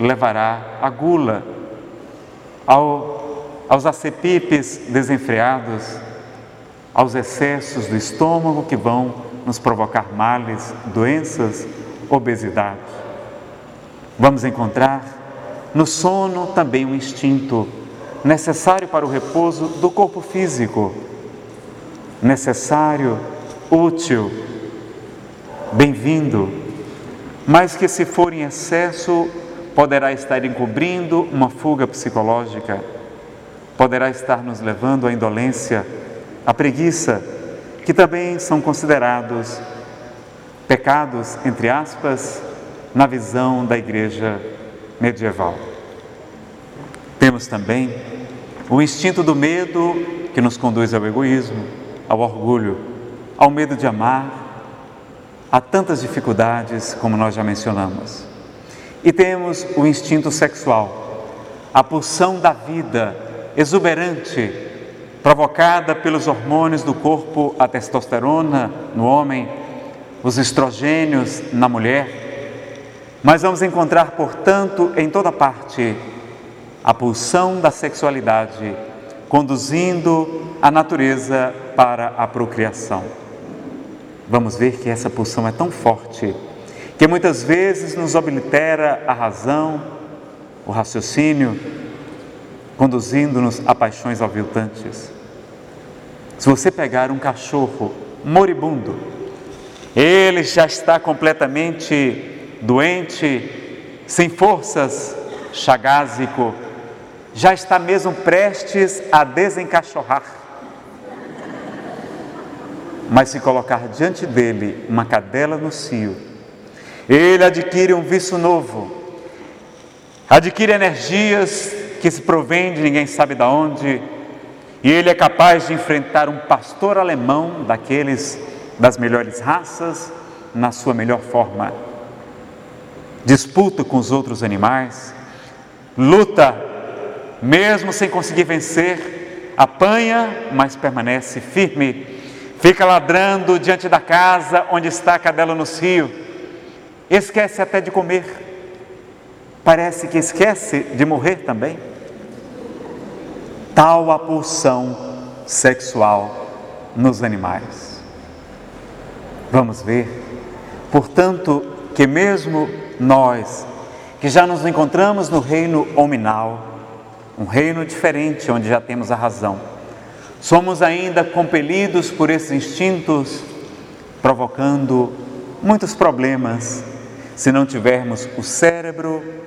levará à gula, aos acepipes desenfreados, aos excessos do estômago que vão nos provocar males, doenças, obesidade. Vamos encontrar no sono também um instinto necessário para o repouso do corpo físico, necessário, útil, bem-vindo, mas que, se for em excesso, poderá estar encobrindo uma fuga psicológica, poderá estar nos levando à indolência, à preguiça, que também são considerados pecados, entre aspas, na visão da igreja medieval. Temos também o instinto do medo, que nos conduz ao egoísmo, ao orgulho, ao medo de amar, a tantas dificuldades como nós já mencionamos. E temos o instinto sexual, a pulsão da vida exuberante, provocada pelos hormônios do corpo, a testosterona no homem, os estrogênios na mulher. Mas vamos encontrar, portanto, em toda parte, a pulsão da sexualidade, conduzindo a natureza para a procriação. Vamos ver que essa pulsão é tão forte, que muitas vezes nos oblitera a razão, o raciocínio, conduzindo-nos a paixões aviltantes. Se você pegar um cachorro moribundo, ele já está completamente doente, sem forças, chagásico, já está mesmo prestes a desencachorrar. Mas se colocar diante dele uma cadela no cio, ele adquire um vício novo, adquire energias que se provém de ninguém sabe de onde, e ele é capaz de enfrentar um pastor alemão, daqueles das melhores raças, na sua melhor forma. Disputa com os outros animais, luta, mesmo sem conseguir vencer, apanha, mas permanece firme, fica ladrando diante da casa onde está a cadela no cio, esquece até de comer, parece que esquece de morrer também. Tal a pulsão sexual nos animais. Vamos ver, portanto, que mesmo nós, que já nos encontramos no reino hominal, um reino diferente, onde já temos a razão, somos ainda compelidos por esses instintos, provocando muitos problemas, se não tivermos o cérebro